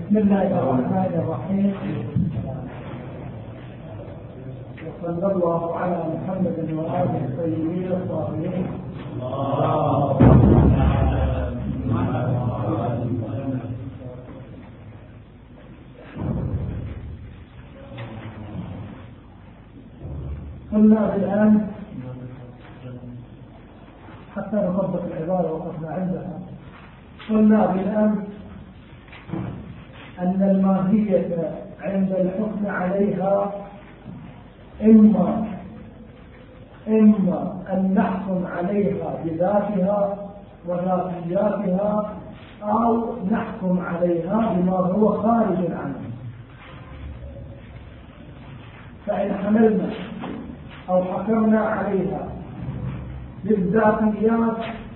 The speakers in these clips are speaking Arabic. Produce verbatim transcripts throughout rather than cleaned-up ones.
بسم الله الرحمن الرحيم، وصلى الله على محمد وآله الطيبين الطاهرين. قلنا الآن حتى نطبق العبارة وقفنا عندها. قلنا بالأمس أن الماهية عند الحكم عليها إما إما أن نحكم عليها بذاتها وذاتياتها، أو نحكم عليها بما هو خارج عنها. فإن حملنا أو حكمنا عليها بالذاتيات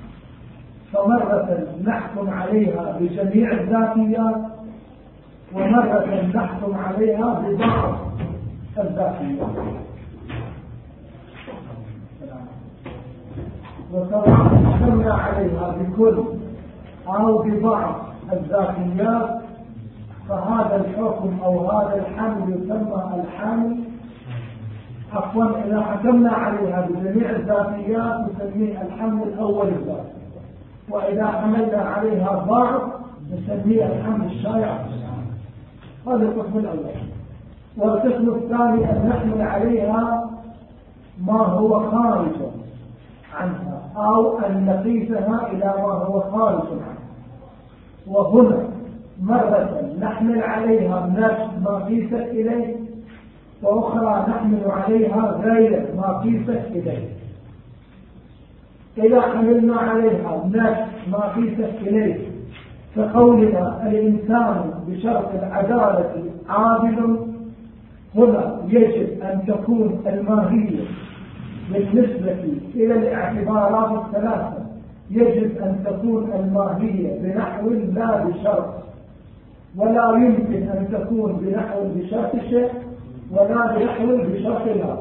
فمرة نحكم عليها بجميع الذاتيات، ومرة نحكم عليها ببعض الذاتيات. وسواء حكمنا عليها بكل أو ببعض الذاتيات فهذا الحكم أو هذا الحمل يسمى الحمل. عفوا، إذا حكمنا عليها بجميع الذاتيات نسميه الحمل الأول الذاتي، وإذا حملنا عليها بعض نسميه الحمل الشائع. هذا القسم الأول. والقسم الثاني أن نحمل عليها ما هو خارج عنها، أو أن نقيسها إلى ما هو خارج عنها. وهنا مرة نحمل عليها نفس ما قيست إليه، وأخرى نحمل عليها غير ما قيست إليه. إذا حملنا عليها نفس ما قيست إليه فقولنا الإنسان بشرط العدالة عادل، هنا يجب أن تكون الماهية بالنسبة إلى الاعتبارات الثلاثة يجب أن تكون الماهية بنحو لا بشرط، ولا يمكن أن تكون بنحو بشرط شيء ولا بنحو بشرط لا.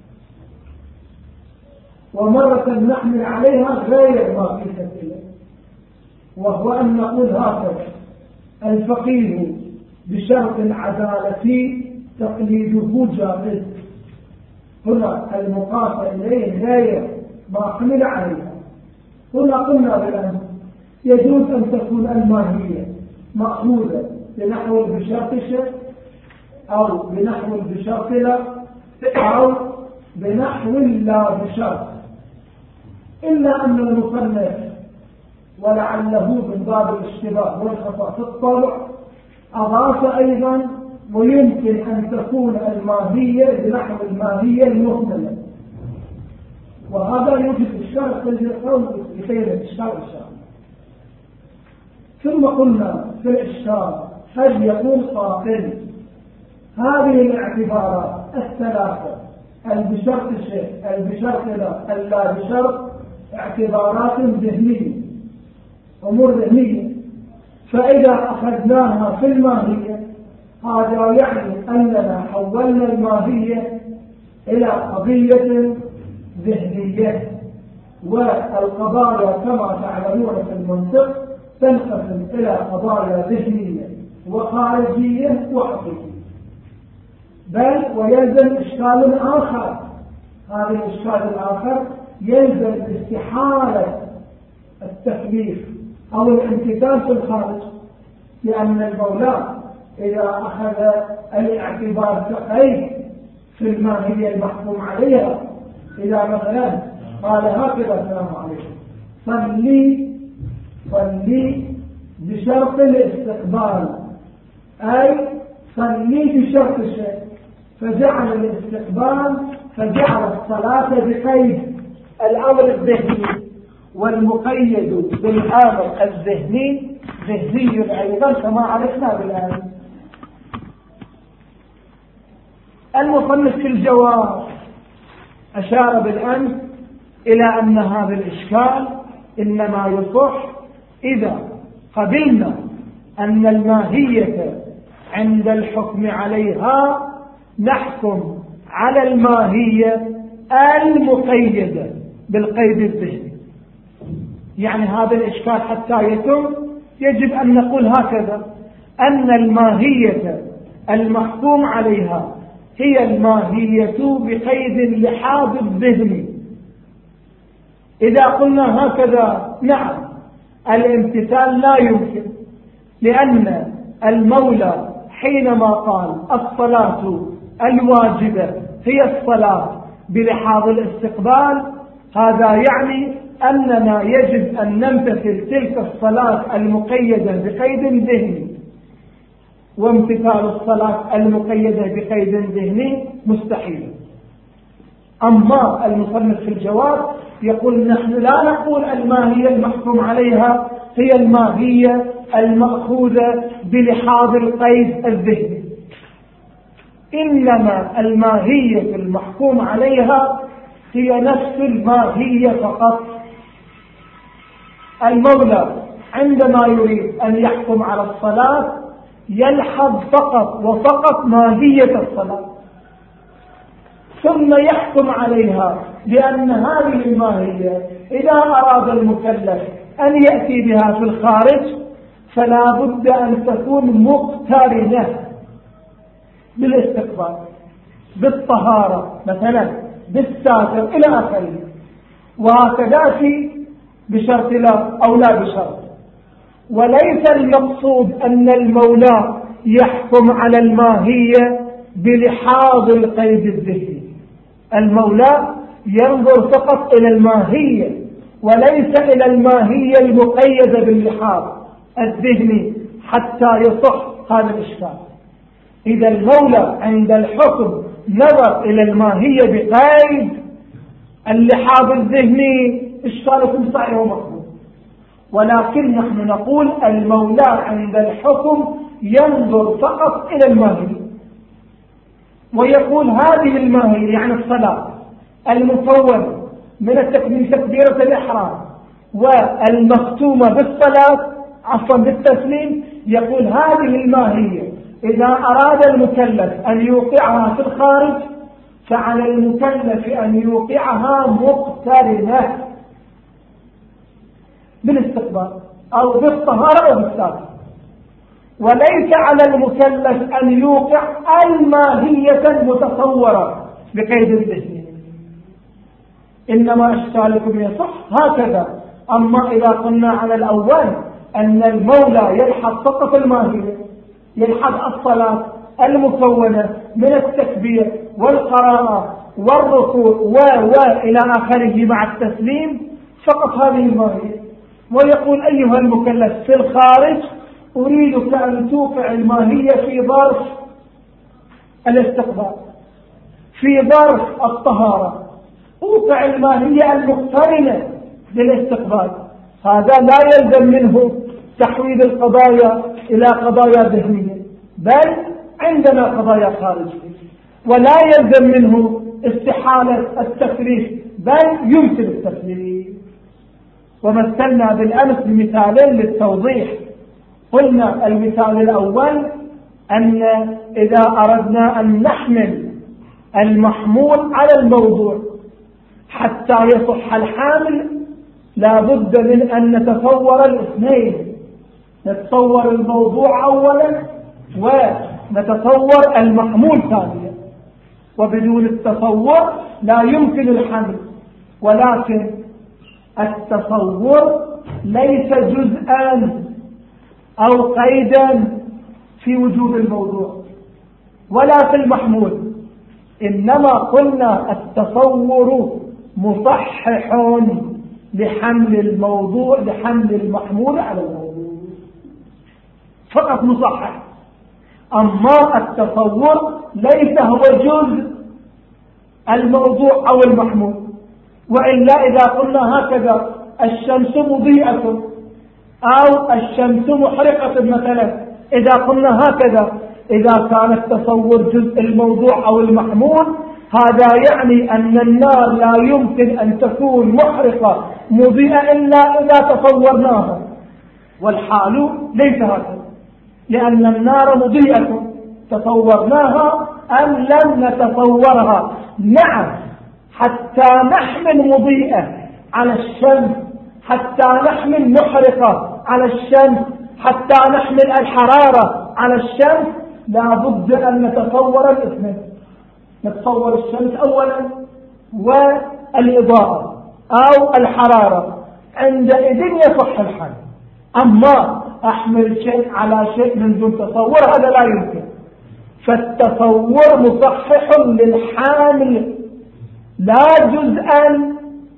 ومرة نحمل عليها غير ما قيست إليه، وهو أن نقول هكذا: الفقيه بشرط العدالة تقليده جائز. هنا المقاس إليه غير ما حمل عليها. هنا قلنا بالأمس يجوز أن تكون الماهية مأخوذة بنحو بشرط شيء، أو بنحو بشرط لا، أو بنحو لا بشرط، إلا أن المصنف ولعله من باب الاشتباه والخطأ في الطبع أضاف أيضا: ويمكن أن تكون الماهية بنحو الماهية المهملة. وهذا يوجد الشرط في القول بخير الإشكال إن شاء الله. ثم قلنا في الإشكال: هل يقول قائل هذه الاعتبارات الثلاثة البشرط الشيء البشرط لا اللا بشرط اعتبارات ذهنية، أمور ذهنية، فإذا أخذناها في الماهية هذا يعني أننا حولنا الماهية إلى قضية ذهنية. والقضايا كما تعلمون في المنطق تنقسم إلى قضايا ذهنية وخارجية وحقيقية. بل ويلزم إشكال آخر، هذا الإشكال الآخر يلزم استحالة التكليف أو الامتثال في الخارج، لأن المولى إذا أخذ الاعتبار كقيد في الماهية المحكوم عليها، إذا مثلا قال هكذا: السلام عليكم، صلي صلي بشرط الاستقبال، أي صلي بشرط الشيء، فجعل الاستقبال فجعل الصلاة بقيد الأمر الذهني، والمقيد بالأمر الذهني ذهني أيضا كما عرفنا بالآن. المصنف في الجواب أشار بالأمس إلى أن هذا الإشكال إنما يصح إذا قبلنا أن الماهية عند الحكم عليها نحكم على الماهية المقيدة بالقيد الذهني. يعني هذا الإشكال حتى يتم يجب أن نقول هكذا: أن الماهية المحكوم عليها هي الماهية بقيد لحاظ الذهن. إذا قلنا هكذا نعم الامتثال لا يمكن، لأن المولى حينما قال الصلاة الواجبة هي الصلاة بلحاظ الاستقبال، هذا يعني أننا يجب أن نمتثل تلك الصلاة المقيدة بقيد ذهني، وامتثال الصلاة المقيدة بقيد ذهني مستحيل. أما المصنف في الجواب يقول نحن لا نقول الماهية المحكوم عليها هي الماهية المأخوذة بلحاظ القيد الذهني، إنما الماهية المحكوم عليها هي نفس الماهية فقط. المولى عندما يريد أن يحكم على الصلاة يلحظ فقط وفقط ماهية الصلاة، ثم يحكم عليها بأن هذه الماهية إذا أراد المكلف أن يأتي بها في الخارج فلا بد أن تكون مقترنة بالاستقبال، بالطهارة مثلا، بالساتر إلى آخره، وهكذا في بشرط لا أو لا بشرط. وليس المقصود أن المولى يحكم على الماهية بلحاظ القيد الذهني، المولى ينظر فقط إلى الماهية وليس إلى الماهية المقيدة باللحاظ الذهني حتى يصح هذا الإشكال. إذا المولى عند الحكم نظر إلى الماهية بقيد اللحاظ الذهني إشكالكم صحيح ومقبول، ولكن نحن نقول المولى عند الحكم ينظر فقط إلى الماهية ويقول هذه الماهية يعني الصلاة المكونة من التكبير تكبيرة الإحرام والمختومة بالصلاة عفوا بالتسليم، يقول هذه الماهية إذا أراد المكلف أن يوقعها في الخارج فعلى المكلف أن يوقعها مقترنة بالاستقبال أو بالطهارة أو بالساتر، وليس على المكلف أن يوقع الماهية المتصورة بقيد الذهن. إنما أشكالكم يصح هكذا. أما إذا قلنا على الأول أن المولى يلحظ فقط الماهية، يلحظ الصلاة المكونة من التكبير والقراءة والركوع و و إلى آخره مع التسليم فقط هذه الماهية، ويقول أيها المكلف في الخارج أريدك أن توقع الماهية في ظرف الاستقبال، في ظرف الطهارة، أوقع الماهية المقترنة بالاستقبال. هذا لا يلزم منه تحويل القضايا إلى قضايا ذهنية، بل عندنا قضايا خارجية، ولا يلزم منه استحالة التكليف، بل يمكن التكليف. ومثلنا بالأمس بمثالين للتوضيح. قلنا المثال الأول أن إذا أردنا أن نحمل المحمول على الموضوع حتى يصح الحامل لا بد من أن نتصور الاثنين، نتصور الموضوع أولا ونتصور المحمول ثانيا، وبدون التصور لا يمكن الحمل. ولكن التصور ليس جزءا أو قيدا في وجود الموضوع ولا في المحمول، إنما قلنا التصور مصحح لحمل الموضوع لحمل المحمول على الموضوع، فقط مصحح. أما التصور ليس هو جزء الموضوع أو المحمول. وإلا إذا قلنا هكذا الشمس مضيئة أو الشمس محرقة مثلا، إذا قلنا هكذا إذا كان التصور جزء الموضوع أو المحمول، هذا يعني أن النار لا يمكن أن تكون محرقة مضيئة إلا إذا تصورناها، والحال ليس هكذا، لأن النار مضيئة تصورناها أم لم نتصورها. نعم، حتى نحمل مضيئة على الشمس، حتى نحمل محرقة على الشمس، حتى نحمل الحرارة على الشمس لا بد أن نتصور الاثنين، نتصور الشمس أولا والإضاءة أو الحرارة، عندئذ يصح الحمل. أما أحمل شيء على شيء من دون تصور هذا لا يمكن. فالتصور مصحح للحامل لا جزءا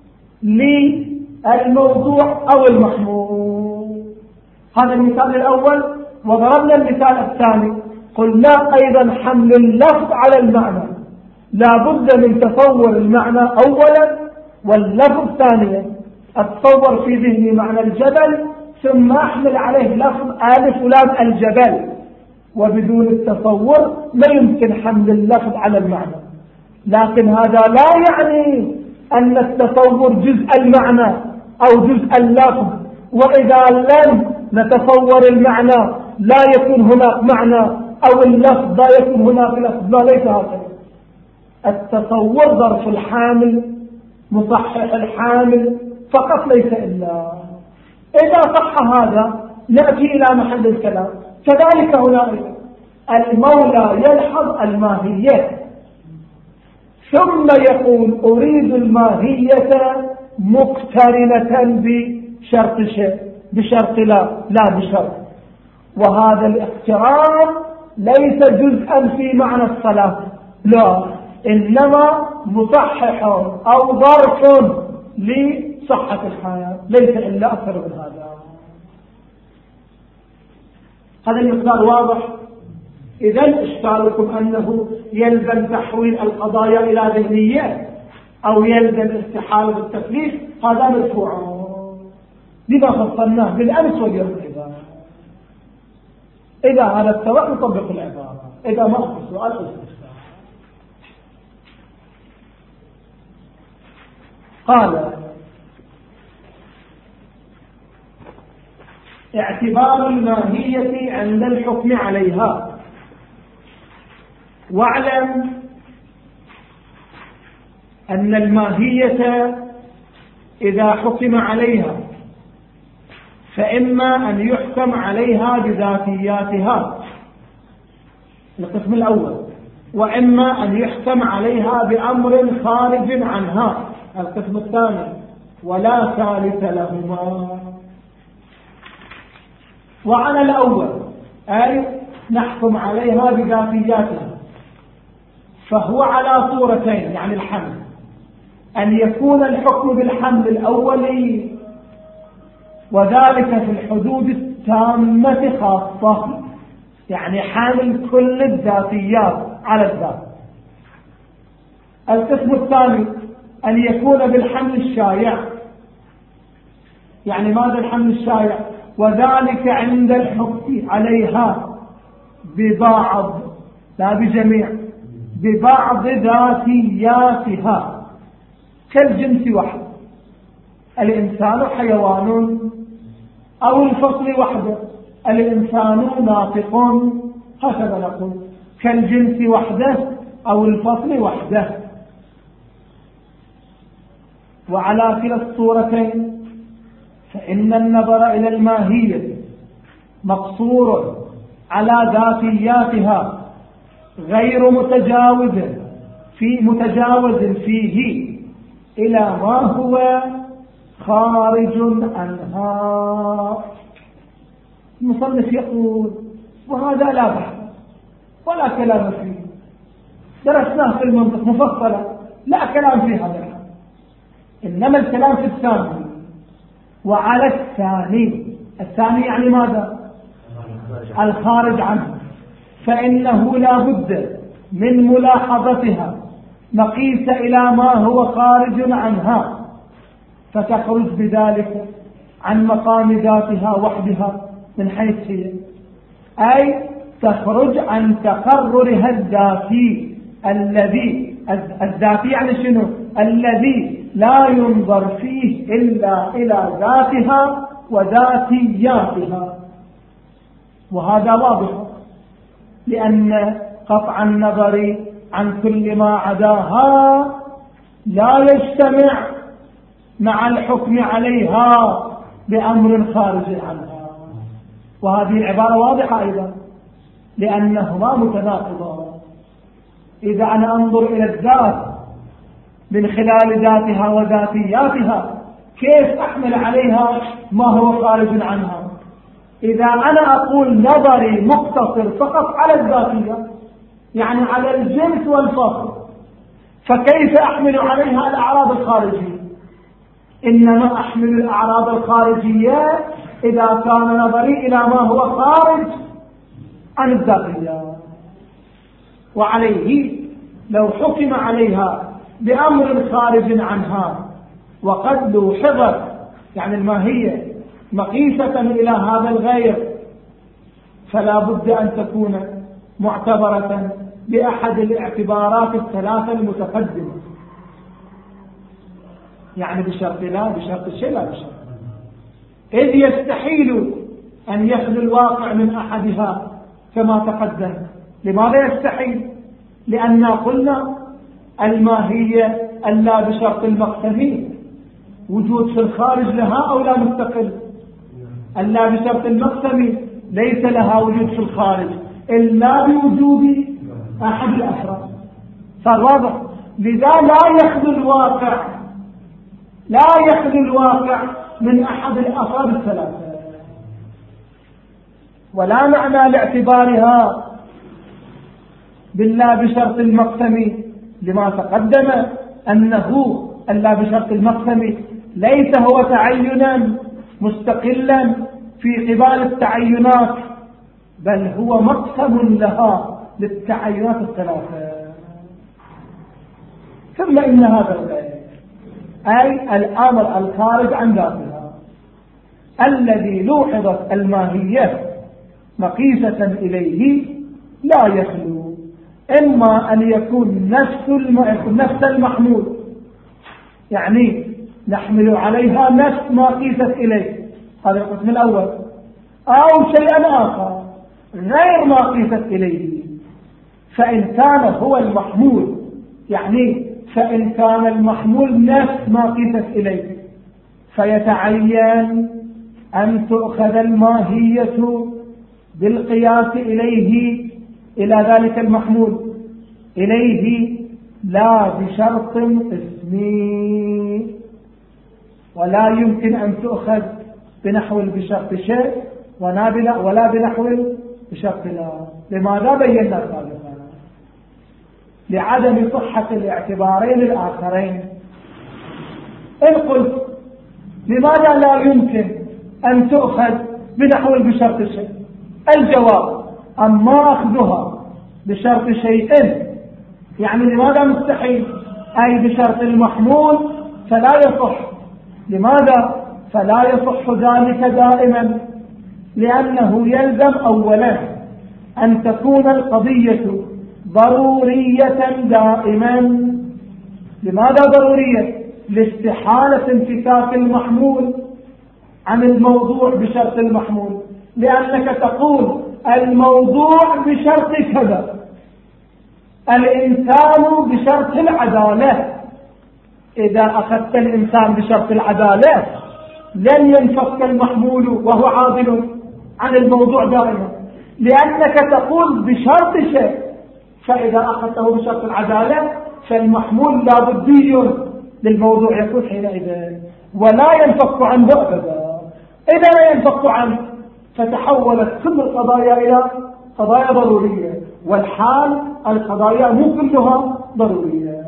للموضوع أو المحمول. هذا المثال الأول. وضربنا المثال الثاني قلنا أيضا حمل اللفظ على المعنى لا بد من تصور المعنى أولا واللفظ ثانيا. أتصور في ذهني معنى الجبل ثم أحمل عليه لفظ آل فلان الجبل، وبدون التصور ما يمكن حمل اللفظ على المعنى. لكن هذا لا يعني أن التصور جزء المعنى أو جزء اللفظ، وإذا لم نتصور المعنى لا يكون هناك معنى أو اللفظ لا يكون هناك لفظ. لا، ليس هكذا. التصور ظرف الحامل مصحح الحامل فقط، ليس إلا. إذا صح هذا نأتي إلى محل الكلام. كذلك هنا المولى يلحظ الماهية ثم يقول أريد الماهية مقترنة بشرط شيء، بشرط لا لا بشرط. وهذا الاقتران ليس جزءا في معنى الصلاة، لا، إنما مصحح أو ظرف لصحة الحياة، ليس إلا أكثر من هذا. هذا المثال واضح. إذن إشكالكم أنه يلزم تحويل القضايا إلى ذهنية أو يلزم استحالة التكليف، هذا مرفوع لما فصلناه بالأمس واليوم. إذا إذا هذا السواء نطبق العبارة، إذا ما في سؤال استفسار. قال اعتبار الماهية عند الحكم عليها. واعلم أن الماهية إذا حكم عليها فإما أن يحكم عليها بذاتياتها، القسم الأول، وإما أن يحكم عليها بأمر خارج عنها، القسم الثاني، ولا ثالث لهما. وعلى الأول أي نحكم عليها بذاتياتها، فهو على صورتين، يعني الحمل، أن يكون الحكم بالحمل الأولي وذلك في الحدود التامة خاصة، يعني حامل كل الذاتيات على الذات. القسم الثاني أن يكون بالحمل الشائع. يعني ماذا الحمل الشائع؟ وذلك عند الحكم عليها ببعض، لا بجميع، ببعض ذاتياتها، كالجنس وحده، الإنسان حيوان، أو الفصل وحده، الإنسان ناطق، هكذا نقول، كالجنس وحده أو الفصل وحده. وعلى كلا الصورتين فإن النظر إلى الماهية مقصور على ذاتياتها غير متجاوز في متجاوز فيه إلى ما هو خارج عنها. المصنف يقول وهذا لا بحث ولا كلام فيه، درسناه في المنطق مفصلا، لا كلام في هذا الحال، إنما الكلام في الثاني. وعلى الثاني، الثاني يعني ماذا؟ الخارج عنه، فإنه لا بد من ملاحظتها مقيس إلى ما هو خارج عنها، فتخرج بذلك عن مقام ذاتها وحدها من حيث هي، أي تخرج عن تقررها الذاتي الذي الذاتي يعني شنو؟ الذي لا ينظر فيه إلا إلى ذاتها وذاتياتها. وهذا واضح، لأن قطع النظر عن كل ما عداها لا يجتمع مع الحكم عليها بأمر خارج عنها. وهذه العبارة واضحة أيضا، لأنهما متناقضان. إذا أنا أنظر إلى الذات من خلال ذاتها وذاتياتها كيف أحمل عليها ما هو خارج عنها؟ إذا أنا أقول نظري مقتصر فقط على الذاتية يعني على الجنس والفصل، فكيف أحمل عليها الأعراض الخارجية؟ إنما أحمل الأعراض الخارجية إذا كان نظري إلى ما هو خارج عن الذاتية. وعليه لو حكم عليها بأمر خارج عنها وقد لوحظت يعني الماهية مقيسة إلى هذا الغير فلا بد أن تكون معتبرة بأحد الاعتبارات الثلاثة المتقدمة، يعني بشرط لا بشرط الشيء لا بشرط، إذ يستحيل أن يخلو الواقع من أحدها كما تقدم. لماذا يستحيل؟ لأننا قلنا الماهية ألا بشرط المقسمين وجود في الخارج لها أو لا مستقل، ألا بشرط المقسمين ليس لها وجود في الخارج إلا بوجود أحد الأفراد. صار واضح؟ لذا لا يخلو الواقع لا يخلو الواقع من أحد الأفراد الثلاثة. ولا معنى لاعتبارها بالله بشرط المقسم لما تقدم أنه ألا بشرط المقسم ليس هو تعينا مستقلا في قبال التعينات، بل هو مقسم لها للتعينات الثلاثة. ثم إن هذا الغير أي الأمر الخارج عن ذاتها الذي لوحظت الماهية مقيسة إليه لا يخلو إما أن يكون نفس نفس المحمول يعني نحمل عليها نفس ما قيست إليه، هذا القسم الأول، أو شيئا آخر غير ما قيست إليه. فإن كان هو المحمول يعني فإن كان المحمول نفس ما قيست إليه فيتعين أن تؤخذ الماهية بالقياس إليه إلى ذلك المحمول إليه لا بشرط اسمي، ولا يمكن أن تؤخذ بنحو بشرط شيء ولا بنحو بشرط لا. لماذا بينا سابقا؟ لعدم صحة الاعتبارين الآخرين. إن قلت لماذا لا يمكن أن تؤخذ بنحو بشرط شيء؟ الجواب أما أخذها بشرط شيء يعني لماذا مستحيل؟ أي بشرط المحمول فلا يصح. لماذا فلا يصح ذلك دائما؟ لأنه يلزم أولا أن تكون القضية ضرورية دائما. لماذا ضرورية؟ لاستحالة انفكاك المحمول عن الموضوع بشرط المحمول، لأنك تقول الموضوع بشرط كذا، الإنسان بشرط العدالة. إذا أخذت الإنسان بشرط العدالة لن ينفك المحمول وهو عادل عن الموضوع دائما، لأنك تقول بشرط شيء، فإذا أخذته بشرط العدالة فالمحمول لا بدي للموضوع يكون حينئذ ولا ينفك عنه أبدا. إذا لا ينفك عنه فتحولت كل القضايا إلى قضايا ضرورية، والحال القضايا مو كلها ضرورية.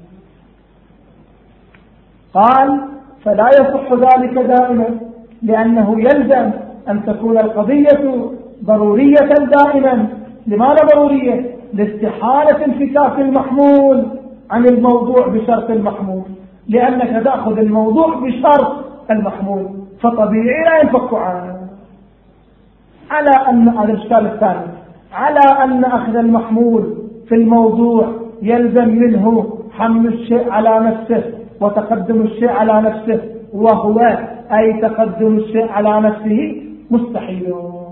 قال فلا يصح ذلك دائما لأنه يلزم أن تكون القضية ضرورية دائما. لماذا ضرورية؟ لاستحالة انفكاك المحمول عن الموضوع بشرط المحمول، لأنك تأخذ الموضوع بشرط المحمول فطبيعي لا ينفك عنه. على أن هذا الإشكال الثاني، على أن أخذ المحمول في الموضوع يلزم منه حمل الشيء على نفسه وتقدم الشيء على نفسه، وهو أي تقدم الشيء على نفسه مستحيل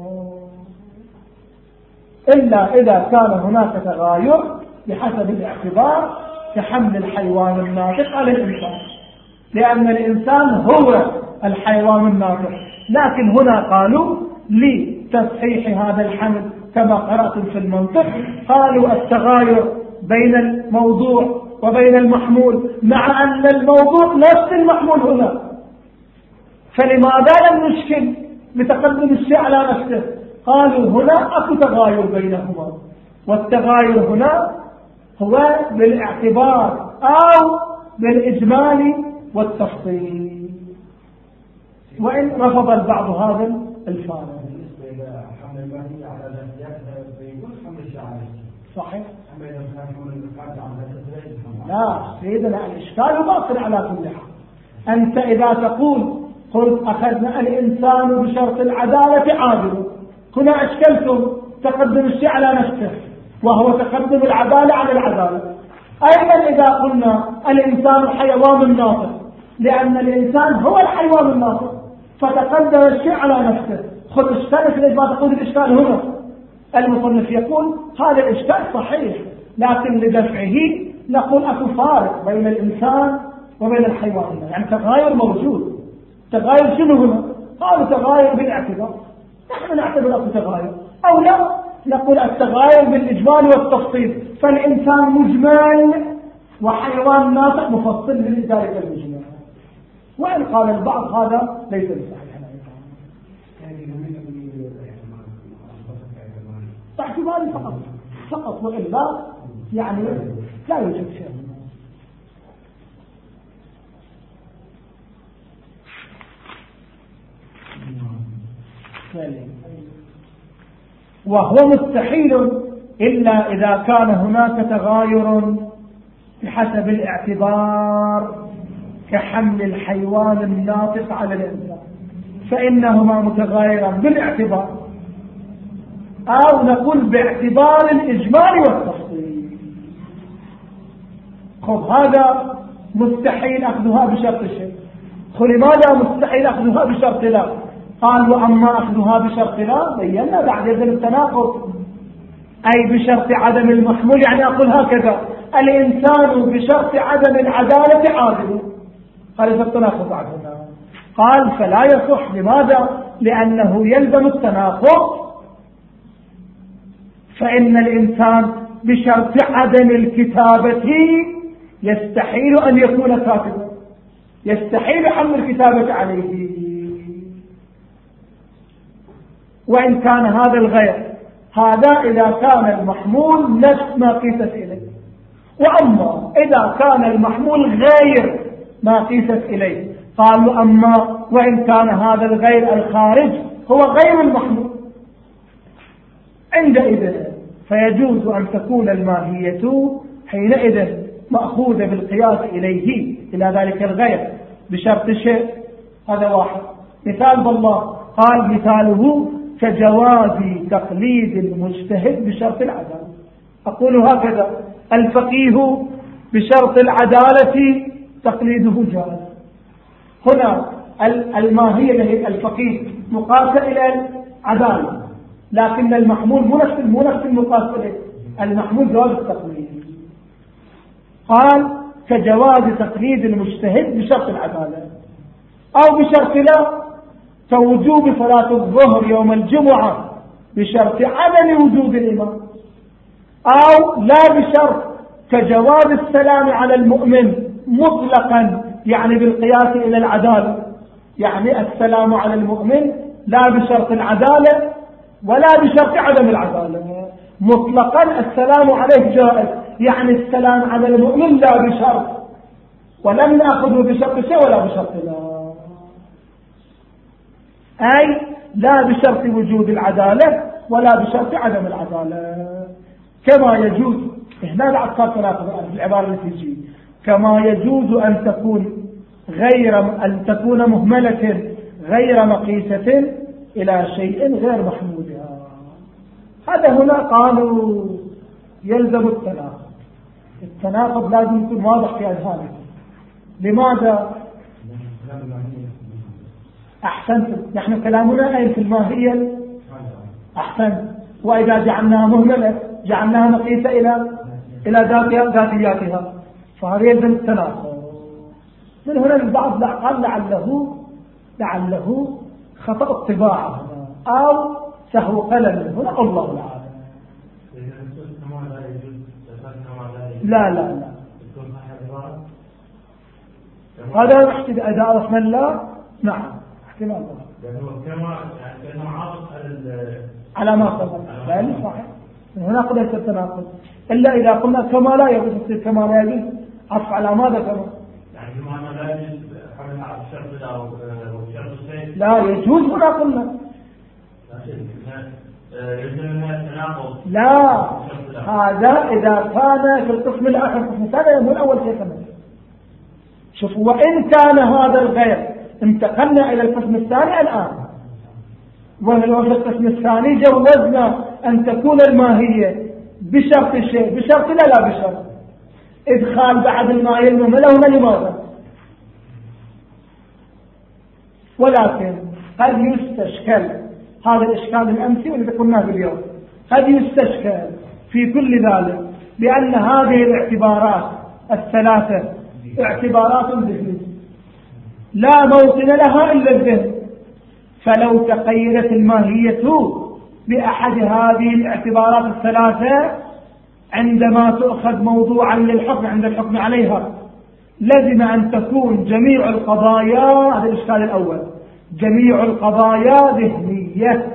إلا إذا كان هناك تغاير بحسب الاعتبار كحمل الحيوان الناطق على الإنسان، لأن الإنسان هو الحيوان الناطق. لكن هنا قالوا لتصحيح هذا الحمل كما قرأتم في المنطق قالوا التغاير بين الموضوع وبين المحمول مع أن الموضوع نفس المحمول هنا، فلماذا لم نشكل بتقدم الشيء على نفسه؟ قالوا هنا أكو تغاير بينهما، والتغاير هنا هو بالاعتبار أو بالإجمال والتفصيل، وإن رفض البعض هذا الفارق. صحيح. لا سيدنا الإشكال باطل على كل حال. أنت إذا تقول قلت أخذنا الإنسان بشرط العدالة عادل، هنا أشكلتم تقدم الشيء على نفسه وهو تقدم العدالة على العدالة. أيضا إذا قلنا الإنسان حيوان ناطق، لأن الإنسان هو الحيوان الناطق فتقدم الشيء على نفسه، خذ اشترك ليش ما تقول الإشكال هنا؟ المصنف يقول هذا الإشكال صحيح، لكن لدفعه نقول أكو فارق بين الإنسان وبين الحيوان، يعني تغاير موجود. تغاير شنو هنا؟ قالوا تغاير بالاعتبار، نحن نعتبر أكو تغاير أو لا، نقول التغاير بالإجمال والتفصيل، فالإنسان مجمل وحيوان ناطق مفصل لذلك المجمل. وإن قال البعض هذا ليس بصحيح باعتباري فقط فقط، وإلا يعني لا يوجد شيء. وهو مستحيل إلا إذا كان هناك تغاير بحسب الاعتبار كحمل الحيوان الناطق على الإنسان، فإنهما متغايران بالاعتبار، أو نقول باعتبار الإجمال والتفصيل. خب هذا مستحيل أخذها بشرط الشيء. خب لماذا مستحيل أخذها بشرط لا؟ قال وأما أخذها بشرط لا بينا بعد يزل التناقض، أي بشرط عدم المحمول، يعني أقول هكذا الإنسان بشرط عدم العدالة عادل، قال إذا التناقض عدنا. قال فلا يصح. لماذا؟ لأنه يلزم التناقض، فإن الإنسان بشرط عدم الكتابة يستحيل أن يكون كاتبا، يستحيل حمل الكتابة عليه، وإن كان هذا الغير. هذا إذا كان المحمول نفس ما قيست إليه. وأما إذا كان المحمول غير ما قيست إليه، قالوا أما وإن كان هذا الغير الخارج هو غير المحمول، عندئذ فيجوز أن تكون الماهية حينئذ مأخوذة بالقياس إليه إلى ذلك الغير بشرط شيء. هذا واحد. مثال بالله قال مثاله كجواز تقليد المجتهد بشرط العدالة. أقول هكذا الفقيه بشرط العدالة تقليده جائز. هنا الماهية اللي الفقيه مقاسة إلى العدالة، لكن المحمول مو نفس مو نفس المقاس إليه، المحمول جواز التقليد. قال كجواز تقليد المجتهد بشرط العدالة، أو بشرط لا كوجوب صلاة الظهر يوم الجمعة بشرط عدم وجود الإمام، أو لا بشرط كجواز السلام على المؤمن مطلقا، يعني بالقياس إلى العدالة، يعني السلام على المؤمن لا بشرط العدالة ولا بشرط عدم العدالة، مطلقا السلام عليه جائز، يعني السلام على المؤمن لا بشرط، ولم نأخذه بشرط شيء ولا بشرط لا، أي لا بشرط وجود العدالة ولا بشرط عدم العدالة. كما يجوز هنا بعد صار العبارة التي تجي كما يجوز أن تكون غير أن تكون مهملة غير مقيسة إلى شيء غير محمودها. هذا هنا قالوا يلزم التناقض. التناقض لازم يكون واضح في أذهانكم. لماذا؟ أحسنت. نحن كلامنا أي في الماهية أحسنت، وإذا جعلناها مهملة جعلناها مقيسة إلى إلى ذاتها ذاتياتها، فهذا يلزم التناقض. من هنا البعض قال لعله لعله خطأ الطباعة أو سهو قلم، هنا الله العالم. لا لا لا هذا احتمال إذا عرفنا لا نعم احتمال على ما قبل لا صحيح هنا قد يصير تناقض إلا إذا قلنا كما لا يجوز يصير كما لا يجوز عطف على ماذا كما يعني بما لا يجوز حمل على الشرط أو الشرط الشيء لا يجوز هنا قلنا لا هذا إذا كان في القسم الآخر القسم الثاني مو الأول شيء كمان شوفوا وإن كان هذا الغير انتقلنا إلى القسم الثاني الآن وفي القسم الثاني جوزنا أن تكون الماهية بشرط الشيء بشرط لا لا بشرط إدخال بعد الماهية المهملة هنا لماذا ولكن قد يستشكل هذا الإشكال الأمثي والذي قلناه اليوم قد يستشكل في كل ذلك لأن هذه الاعتبارات الثلاثة اعتبارات ذهنية لا موطن لها إلا الذهن فلو تقيدت الماهية بأحد هذه الاعتبارات الثلاثة عندما تؤخذ موضوعا للحكم عند الحكم عليها لازم أن تكون جميع القضايا هذا الإشكال الأول جميع القضايا ذهنية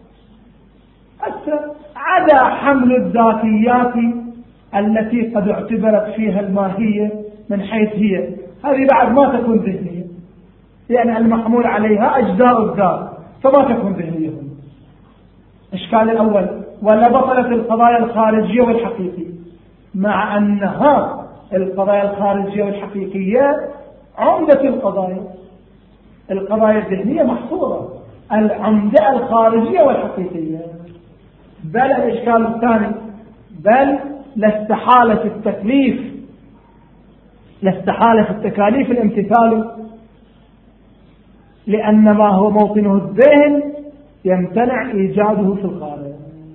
عدا حمل الذاتيات التي قد اعتبرت فيها الماهية من حيث هي هذه بعد ما تكون ذهنية لأن المحمول عليها أجزاء الذات فما تكون ذهنية الإشكال الأول ولا بطلت القضايا الخارجية والحقيقية مع أنها القضايا الخارجية والحقيقية عمدة القضايا القضايا الذهنية محصورة العمدة الخارجية والحقيقية بل الإشكال الثاني بل لاستحالة التكليف لاستحالة التكاليف الامتثال لأن ما هو موطنه الذهن يمتنع إيجاده في الخارج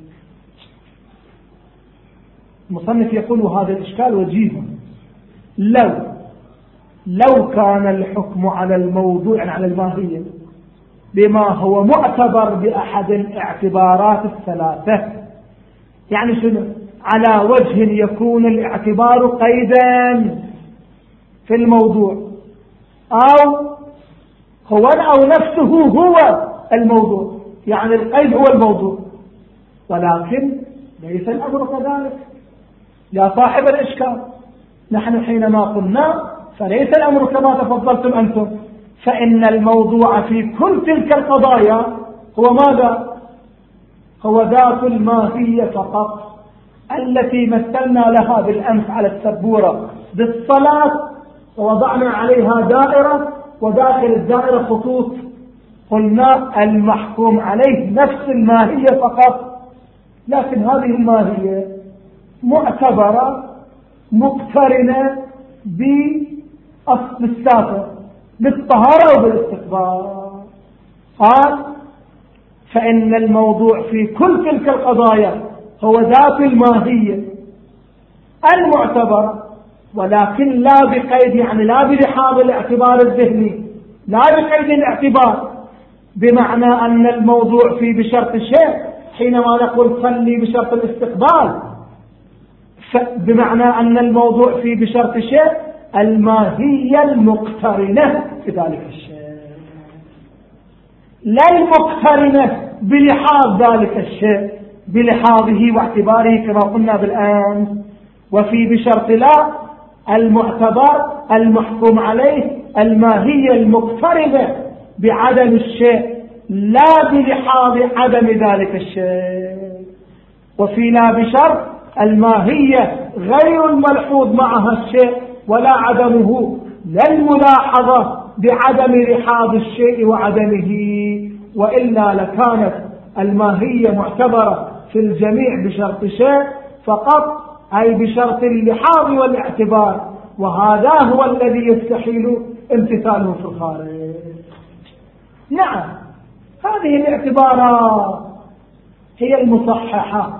المصنف يقول هذا الإشكال وجيه لو لو كان الحكم على الموضوع يعني على الماهية بما هو معتبر بأحد الاعتبارات الثلاثة يعني شنو على وجه يكون الاعتبار قيدا في الموضوع أو هو أو نفسه هو الموضوع يعني القيد هو الموضوع ولكن ليس الأمر كذلك يا صاحب الإشكال نحن حينما قلنا فليس الأمر كما تفضلتم أنتم فإن الموضوع في كل تلك القضايا هو ماذا هو ذات الماهية فقط التي مثلنا لها بالأمس على السبورة بالصلاة ووضعنا عليها دائرة وداخل الدائرة خطوط قلنا المحكوم عليه نفس الماهية فقط لكن هذه الماهية معتبرة مقترنة بأصل السافر بالطهارة وبالاستقبال قال فإن الموضوع في كل تلك القضايا هو ذات الماهية المعتبرة ولكن لا بقيد يعني لا بلحاظ الاعتبار الذهني لا بقيد الاعتبار بمعنى أن الموضوع فيه بشرط شيء حينما نقول صلي بشرط الاستقبال بمعنى أن الموضوع فيه بشرط شيء الماهية المقترنة في ذلك الشيء لا المقترنة بلحاظ ذلك الشيء بلحاظه واعتباره كما قلنا بالآن وفي بشرط لا المعتبر المحكوم عليه الماهية المقترنة بعدم الشيء لا بلحاظ عدم ذلك الشيء وفي لا بشرط الماهية غير الملحوظ معها الشيء ولا عدمه لا الملاحظة بعدم لحاظ الشيء وعدمه وإلا لكانت الماهية معتبرة في الجميع بشرط شيء فقط أي بشرط اللحاظ والاعتبار وهذا هو الذي يستحيل امتثاله في الخارج نعم هذه الاعتبارات هي المصححة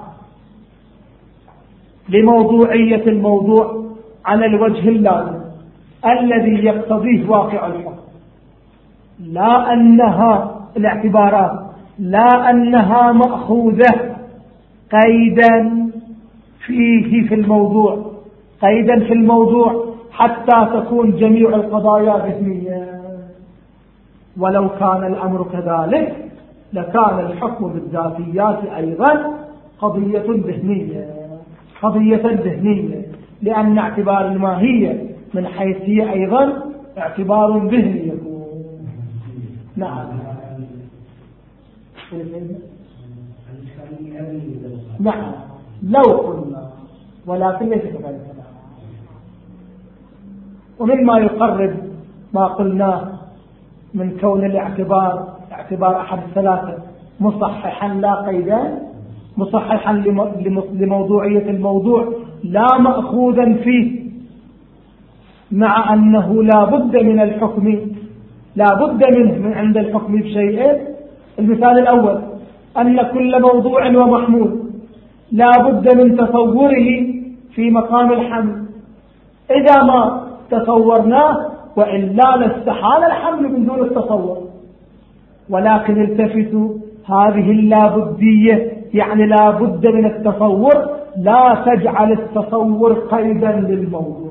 لموضوعية الموضوع على الوجه اللازم الذي يقتضيه واقع الحكم لا أنها الاعتبارات لا أنها مأخوذة قيدا فيه في الموضوع، قيدا في الموضوع، حتى تكون جميع القضايا ذهنية. ولو كان الأمر كذلك لكان الحكم بالذاتيات أيضا قضية ذهنية قضية ذهنية لأن اعتبار الماهية من حيث هي أيضا اعتبار ذهني يكون. نعم نعم لو قلنا، ولكن ليس كذلك. ومما يقرب ما قلناه من كون الاعتبار اعتبار أحد الثلاثة مصححا لا قيدا، مصححا لموضوعية الموضوع لا مأخوذا فيه، مع أنه لا بد من الحكم لا بد منه من عند الحكم بشيء. المثال الأول أن كل موضوع ومحمول لا بد من تصوره في مقام الحمل، إذا ما تصورناه وإلا لاستحال الحمل من دون التصور. ولكن التفتوا، هذه اللابدية يعني لا بد من التصور لا تجعل التصور قيدا للموضوع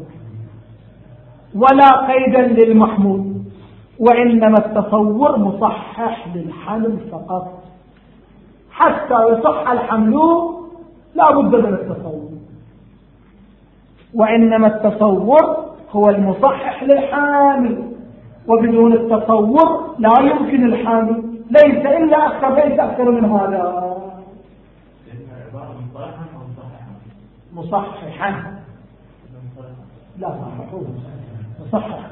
ولا قيدا للمحمول، وإنما التصور مصحح للحمل فقط. حتى يصح الحمل لا بد من التصور، وإنما التصور هو المصحح للحامل، وبدون التصور لا يمكن الحامل، ليس إلا أكثر ليس أكثر من هذا. مصححا لا صححوه مصححا.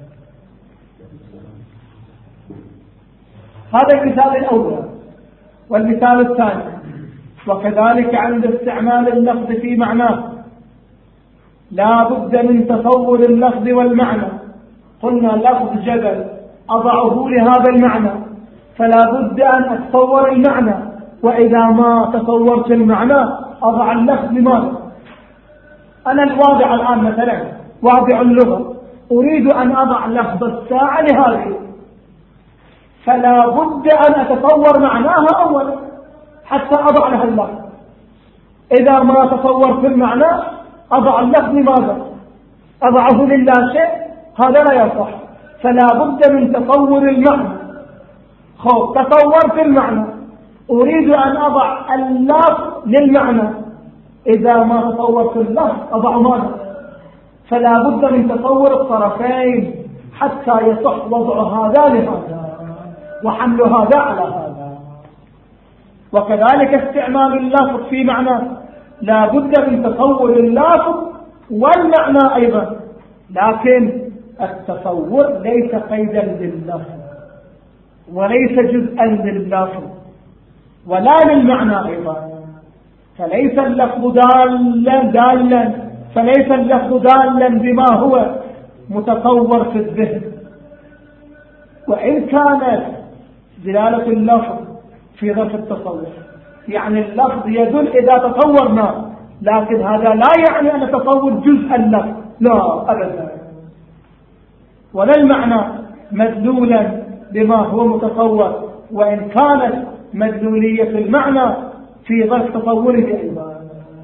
هذا المثال الأول. والمثال الثاني وكذلك عند استعمال اللفظ في معناه لا بد من تصور اللفظ والمعنى. قلنا لفظ جبل أضعه لهذا المعنى، فلا بد أن أتصور المعنى، وإذا ما تصورت المعنى أضع اللفظ لماذا؟ أنا الواضع الآن مثلا واضع اللغة، أريد أن أضع لفظ الساعة لهذه، فلا بد أن أتصور معناها أولا حتى أضع لها اللفظ. إذا ما تصورت المعنى أضع اللفظ لماذا؟ أضعه للا شيء، هذا لا يصح. فلا بد من تصور المعنى. خب تصورت المعنى، أريد أن أضع اللفظ للمعنى، إذا ما تصورت اللفظ أضع ماذا؟ فلا بد من تصور الطرفين حتى يصح وضع هذا لهذا وحمل هذا على هذا. وكذلك استعمال اللفظ في معنى لا بد من تصور اللفظ والمعنى أيضا، لكن التصور ليس قيدا لللفظ وليس جزءا لللفظ ولا للمعنى أيضا. فليس اللفظ دالا دالا فليس اللفظ دالا بما هو متصور في الذهن، وإن كانت دلالة اللفظ في ظرف التصور، يعني اللفظ يدل إذا تصورنا، لكن هذا لا يعني أن نتصور جزء اللفظ، لا أبدا. ولا المعنى مدلولا بما هو متصور، وإن كانت مدلولية المعنى في ظرف تصوره أيضا.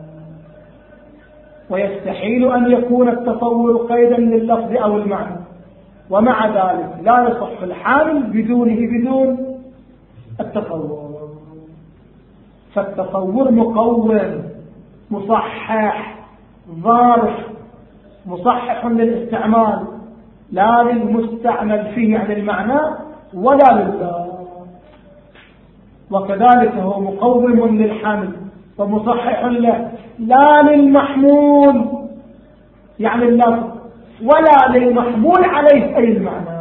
ويستحيل أن يكون التصور قيدا لللفظ أو المعنى، ومع ذلك لا يصح الحامل بدونه بدون التصور. فالتصور مقوم مصحح ظارف مصحح للاستعمال، لا للمستعمل فيه عن المعنى ولا للذات. وكذلك هو مقوم للحمل ومصحح له، لا للمحمول يعني اللفظ ولا للمحمول عليه أي المعنى.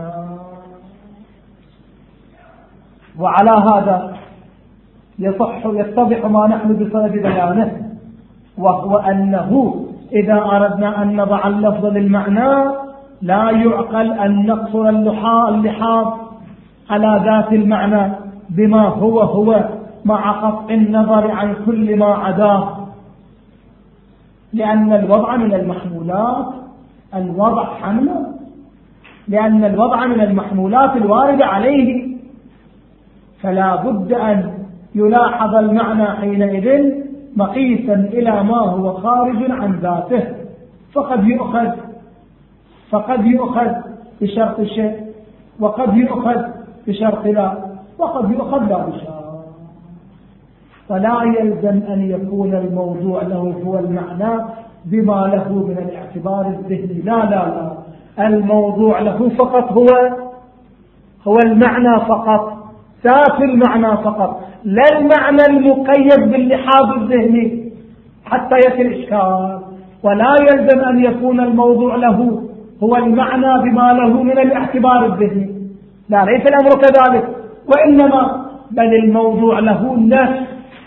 وعلى هذا يصح يتضح ما نحن بصدد بيانه، وهو أنه إذا أردنا أن نضع اللفظ للمعنى لا يعقل أن نقصر اللحاظ على ذات المعنى بما هو هو مع قطع النظر عن كل ما عداه، لأن الوضع من المحمولات الوضع حمله، لأن الوضع من المحمولات الواردة عليه، فلا بد أن يلاحظ المعنى حينئذ مقيسا إلى ما هو خارج عن ذاته، فقد يؤخذ فقد يؤخذ بشرط شيء، وقد يؤخذ بشرط لا، وقد يؤخذ لا بشرط. فلا يلزم أن يكون الموضوع له هو المعنى بما له من الاعتبار الذهني، لا لا لا، الموضوع له فقط هو هو المعنى فقط، ذات المعنى فقط، لا المعنى المقيد باللحاظ الذهني حتى يأتي الإشكال. ولا يلزم أن يكون الموضوع له هو المعنى بما له من الاعتبار الذهني، لا، ليس الأمر كذلك، وإنما بل الموضوع له نفس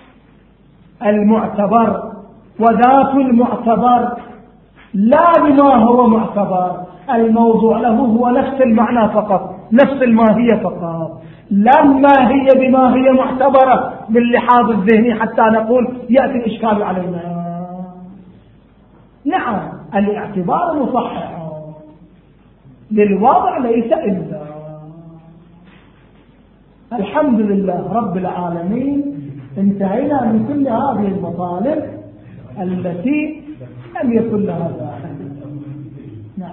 المعتبر وذات المعتبر، لا بما هو معتبر. الموضوع له هو نفس المعنى فقط، نفس الماهية فقط، لا الماهية بما هي معتبرة باللحاظ الذهني حتى نقول يأتي الإشكال علينا. نعم، الاعتبار مصحح للواضع ليس إلا. الحمد لله رب العالمين، انتهينا من كل هذه المطالب التي لم يكن لها داعي. نعم،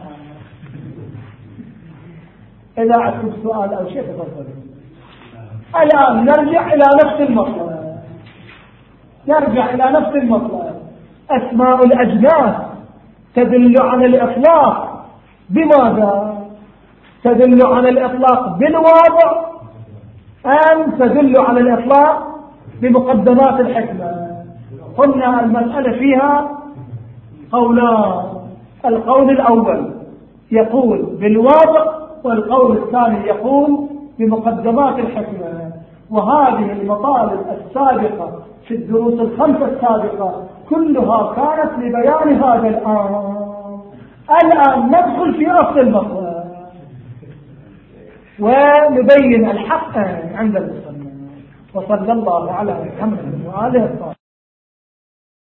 إذا عندك سؤال أو شيء تفضل. الآن نرجع إلى نفس المطلب، نرجع إلى نفس المطلب. أسماء الأجناس تدل على الإطلاق بماذا؟ تدل على الإطلاق بالواضع أم تدل على الإطلاق بمقدمات الحكمة؟ قلنا المسألة فيها قولان، القول الأول يقول بالواضع، والقول الثاني يقول بمقدمات الحكمة. وهذه المطالب السابقة في الدروس الخمسة السابقة كلها كانت لبيان هذا الآن. الآن ندخل في أصل المطلب ونبين الحق عند المسلمين. وصلى الله على محمد وآله الطاهرين.